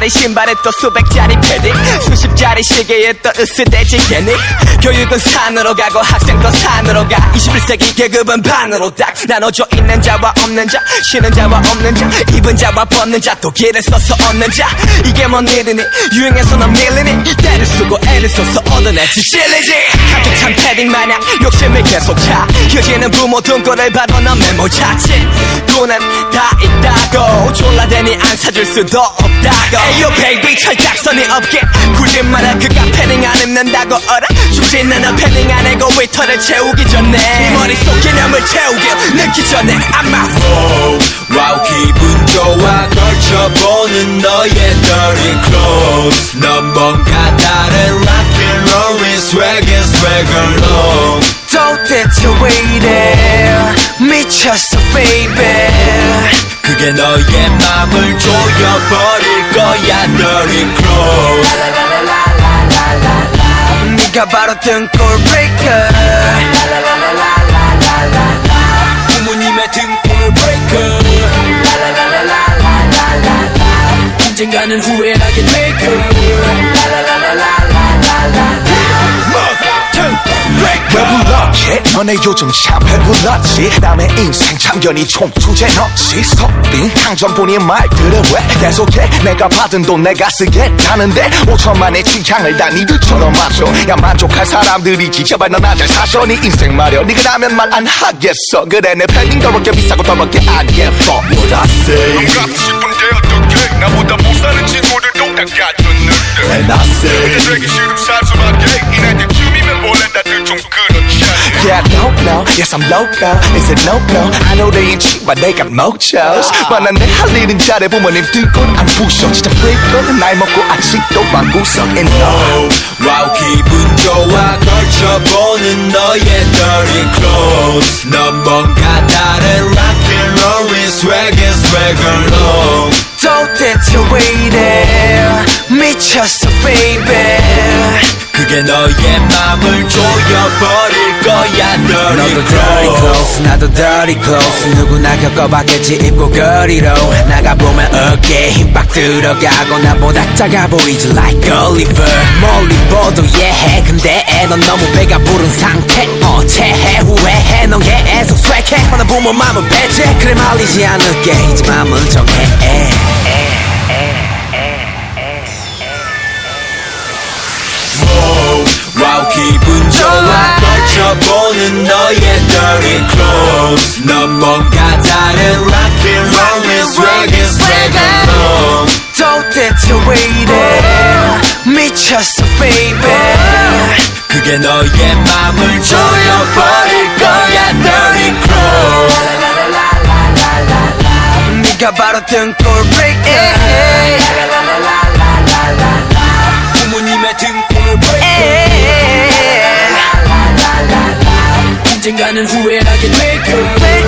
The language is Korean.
10짜리 신발에 또 수백짜리 패딩 수십짜리 시계에 또 으스대지 괜히 교육은 산으로 가고 학생도 산으로 가 21세기 계급은 반으로 딱 나눠져 있는 자와 없는 자 쉬는 자와 없는 자 입은 자와 벗는 자 또 길을 써서 얻는 자 이게 뭔 일이니 유행해서 넌 밀리니 때를 쓰고 애를 써서 얻어내지 찔리지 가득 찬 패딩 마냥 욕심을 계속 차 휴지는 부모 등골을 봐도 넌 메모 자칫 돈은 다 있다고 졸라대니 안 사줄 수도 없다고 에이요 베이비 철딱선이 없게 굴지 마라 그가 패딩 안 입는다고 어라 죽지 나는 패딩 안 해고 위터를 채우기 전에 네 머릿속 개념을 채우길 늦기 전에 I'm out 와우 기분 좋아 걸쳐보는 너의 dirty clothes 넌 뭔가 다른 rock'n'roll의 swag alone 도대체 왜 이래 미쳤어 baby 그게 너의 맘을 조여버릴 거야 dirty clothes 네가 바로 등골 breaker 부모님의 등골 breaker 언젠가는 후회하게 될 거야 왜 불렀지? 너네 요즘 참 배불렀지 남의 인생 참견이 총투제 넣지 스톱인 항정뿐인 말들을 왜 계속해 내가 받은 돈 내가 쓰겠다는데 5천만의 칭찬을 다 니들처럼 맞춰 야 만족할 사람들이지 제발 넌 잘 사셔 네 인생 말여 네가 나면 말 안 하겠어 그래 내 팬딩 더럽게 비싸고 더럽게 안 예뻐 What I say 넌 갖고 싶은데 어떡해 나보다 못 사는 친구들도 다 갖췄는데 And I say 근데 되기 싫음 사소하게 이 나이쯤이면 원래 다들 좀 그렇지 Yeah, I don't know. Yes, I'm loco. Is it no-no? I know they ain't cheap, but they got mochos. 만난 내 할 일은 잘해 부모님 등골 안 부셔. 진짜 freak은 날 먹고 아직도 방구석에 너. 와우 기분 좋아 걸쳐보는 너의 dirty clothes 넌 뭔가 다른 rock'n'roll의 swag alone 도대체 왜 이래 미쳤어 baby 그게 너의 맘을 조여버릴 거야 너도 dirty dirty clothes clothes 나도 dirty clothes 누구나 겪어봤겠지 입고 거리로 나가보면 어깨에 힘 빡 들어가고 나보다 작아 보이지 like Oliver 멀리 보도 예해 근데 넌 너무 배가 부른 상태 체해 후회해 넌 계속 swag해 하나 부모 맘은 배제 그래 말리지 않을게 이제 맘은 정해 와우 기분 좋아 걸쳐보는 너의 dirty clothes 넌 뭔가 다른 rock'n'roll의 swag alone 도대체 왜 이래 미쳤어 baby 그게 너의 맘을 조여버릴 거야 dirty clothes 네가 바로 등골 breaker 부모님의 등골 breaker 언젠가는 후회하게 될 거야